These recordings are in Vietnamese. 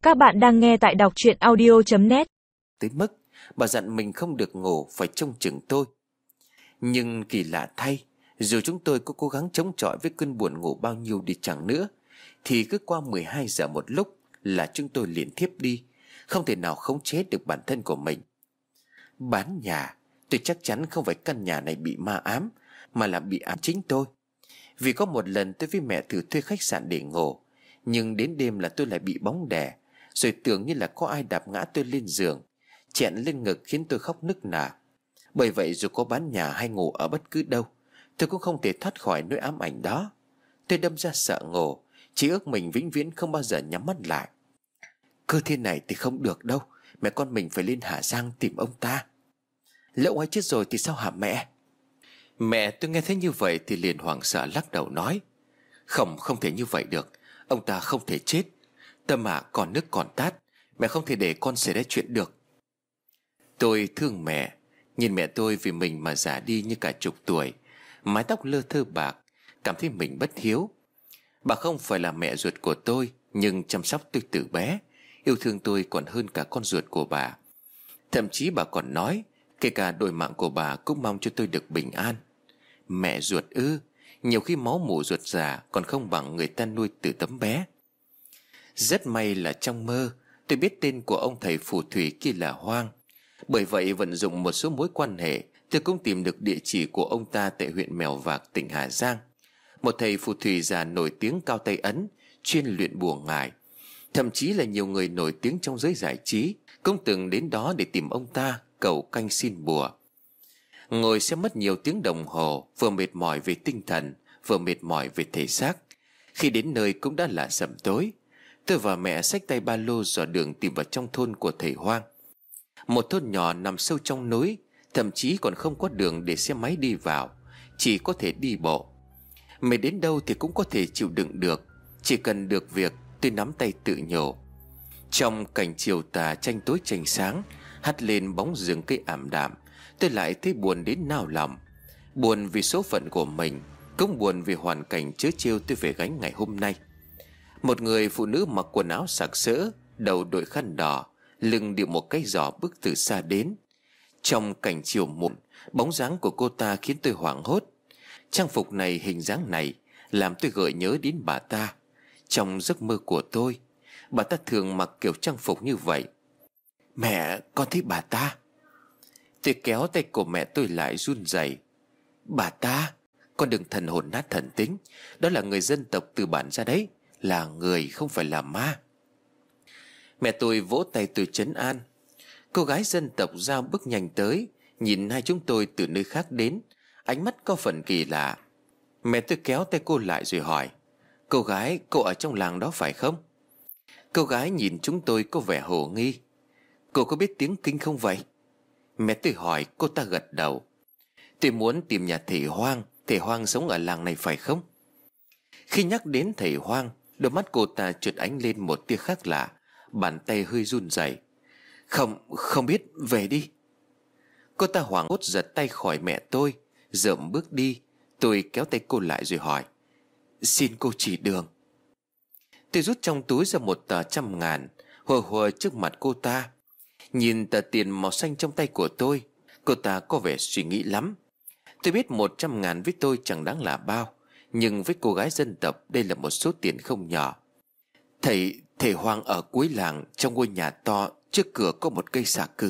Các bạn đang nghe tại đọc truyện audio.net. Tới mức bà dặn mình không được ngủ, phải trông chừng tôi. Nhưng kỳ lạ thay, dù chúng tôi có cố gắng chống chọi với cơn buồn ngủ bao nhiêu đi chăng nữa, thì cứ qua 12 giờ một lúc là chúng tôi liền thiếp đi, không thể nào khống chế được bản thân của mình. Bán nhà, tôi chắc chắn không phải căn nhà này bị ma ám, mà là bị ám chính tôi. Vì có một lần tôi với mẹ thử thuê khách sạn để ngủ, nhưng đến đêm là tôi lại bị bóng đè, rồi tưởng như là có ai đạp ngã tôi lên giường, chẹn lên ngực khiến tôi khóc nức nở. Bởi vậy dù có bán nhà hay ngủ ở bất cứ đâu, tôi cũng không thể thoát khỏi nỗi ám ảnh đó. Tôi đâm ra sợ ngủ, chỉ ước mình vĩnh viễn không bao giờ nhắm mắt lại. Cơ thiên này thì không được đâu, mẹ con mình phải lên Hà Giang tìm ông ta. Lỡ ông ấy chết rồi thì sao hả mẹ? Mẹ tôi nghe thấy như vậy thì liền hoảng sợ lắc đầu nói: Không thể như vậy được. Ông ta không thể chết. Tâm à, còn nước còn tát, mẹ không thể để con xảy ra chuyện được. Tôi thương mẹ, nhìn mẹ tôi vì mình mà già đi như cả chục tuổi, mái tóc lơ thơ bạc, cảm thấy mình bất hiếu. Bà không phải là mẹ ruột của tôi, nhưng chăm sóc tôi từ bé, yêu thương tôi còn hơn cả con ruột của bà. Thậm chí bà còn nói kể cả đổi mạng của bà cũng mong cho tôi được bình an. Mẹ ruột ư? Nhiều khi máu mủ ruột già còn không bằng người ta nuôi từ tấm bé. Rất may là trong mơ tôi biết tên của ông thầy phù thủy kia là Hoang. Bởi vậy vận dụng một số mối quan hệ, tôi cũng tìm được địa chỉ của ông ta tại huyện Mèo Vạc, tỉnh Hà Giang. Một thầy phù thủy già nổi tiếng cao tay ấn, chuyên luyện bùa ngải. Thậm chí là nhiều người nổi tiếng trong giới giải trí cũng từng đến đó để tìm ông ta cầu canh xin bùa. Ngồi sẽ mất nhiều tiếng đồng hồ, vừa mệt mỏi về tinh thần, vừa mệt mỏi về thể xác. Khi đến nơi cũng đã là sẩm tối. Tôi và mẹ xách tay ba lô dò đường tìm vào trong thôn của thầy Hoang. Một thôn nhỏ nằm sâu trong núi, thậm chí còn không có đường để xe máy đi vào, chỉ có thể đi bộ. Mệt đến đâu thì cũng có thể chịu đựng được, chỉ cần được việc tôi nắm tay tự nhủ. Trong cảnh chiều tà tranh tối tranh sáng hắt lên bóng rừng cây ảm đạm, tôi lại thấy buồn đến nao lòng. Buồn vì số phận của mình, cũng buồn vì hoàn cảnh trớ trêu tôi phải gánh ngày hôm nay. Một người phụ nữ mặc quần áo sặc sỡ, đầu đội khăn đỏ, lưng điệu một cái giỏ bước từ xa đến. Trong cảnh chiều muộn, bóng dáng của cô ta khiến tôi hoảng hốt. Trang phục này, hình dáng này làm tôi gợi nhớ đến bà ta. Trong giấc mơ của tôi, bà ta thường mặc kiểu trang phục như vậy. Mẹ, con thấy bà ta. Tôi kéo tay của mẹ tôi lại run rẩy. Bà ta? Con đừng thần hồn nát thần tính. Đó là người dân tộc từ bản ra đấy, là người không phải là ma. Mẹ tôi vỗ tay tôi trấn an. Cô gái dân tộc Dao bước nhanh tới, nhìn hai chúng tôi từ nơi khác đến, ánh mắt có phần kỳ lạ. Mẹ tôi kéo tay cô lại rồi hỏi: Cô gái, cô ở trong làng đó phải không? Cô gái nhìn chúng tôi có vẻ hồ nghi. Cô có biết tiếng Kinh không vậy? Mẹ tôi hỏi, cô ta gật đầu. Tôi muốn tìm nhà thầy Hoang. Thầy Hoang sống ở làng này phải không? Khi nhắc đến thầy Hoang, đôi mắt cô ta chợt ánh lên một tia khác lạ, bàn tay hơi run rẩy. Không biết, về đi. Cô ta hoảng hốt giật tay khỏi mẹ tôi, dợm bước đi. Tôi kéo tay cô lại rồi hỏi: Xin cô chỉ đường. Tôi rút trong túi ra một tờ 100.000, hùa hùa trước mặt cô ta. Nhìn tờ tiền màu xanh trong tay của tôi, cô ta có vẻ suy nghĩ lắm. Tôi biết 100.000 với tôi chẳng đáng là bao, nhưng với cô gái dân tộc đây là một số tiền không nhỏ. Thầy Hoang ở cuối làng, trong ngôi nhà to, trước cửa có một cây xà cừ.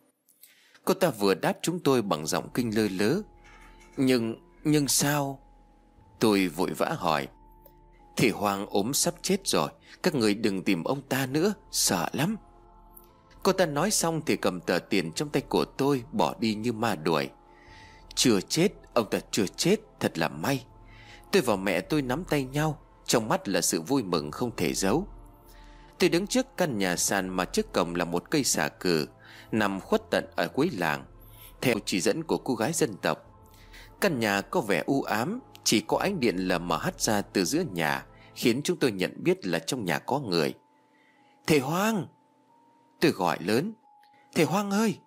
Cô ta vừa đáp chúng tôi bằng giọng kinh lơ lớ. Nhưng sao? Tôi vội vã hỏi: Thầy Hoang ốm sắp chết rồi, các người đừng tìm ông ta nữa, sợ lắm. Cô ta nói xong thì cầm tờ tiền trong tay của tôi bỏ đi như ma đuổi. Chưa chết, ông ta chưa chết, thật là may. Tôi và mẹ tôi nắm tay nhau, trong mắt là sự vui mừng không thể giấu. Tôi đứng trước căn nhà sàn mà trước cổng là một cây xà cừ, nằm khuất tận ở cuối làng, theo chỉ dẫn của cô gái dân tộc. Căn nhà có vẻ u ám, chỉ có ánh điện lờ mờ hắt ra từ giữa nhà, khiến chúng tôi nhận biết là trong nhà có người. Thầy Hoang! Tôi gọi lớn: Thầy Hoang ơi!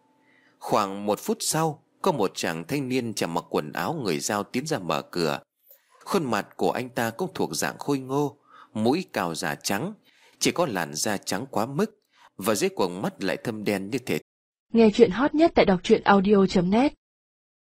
Khoảng 1 phút sau, có một chàng thanh niên chẳng mặc quần áo người Dao tiến ra mở cửa. Khuôn mặt của anh ta cũng thuộc dạng khôi ngô, mũi cao già trắng, chỉ có làn da trắng quá mức, và dưới quầng mắt lại thâm đen như thể. Nghe chuyện hot nhất tại đọc truyện audio.net.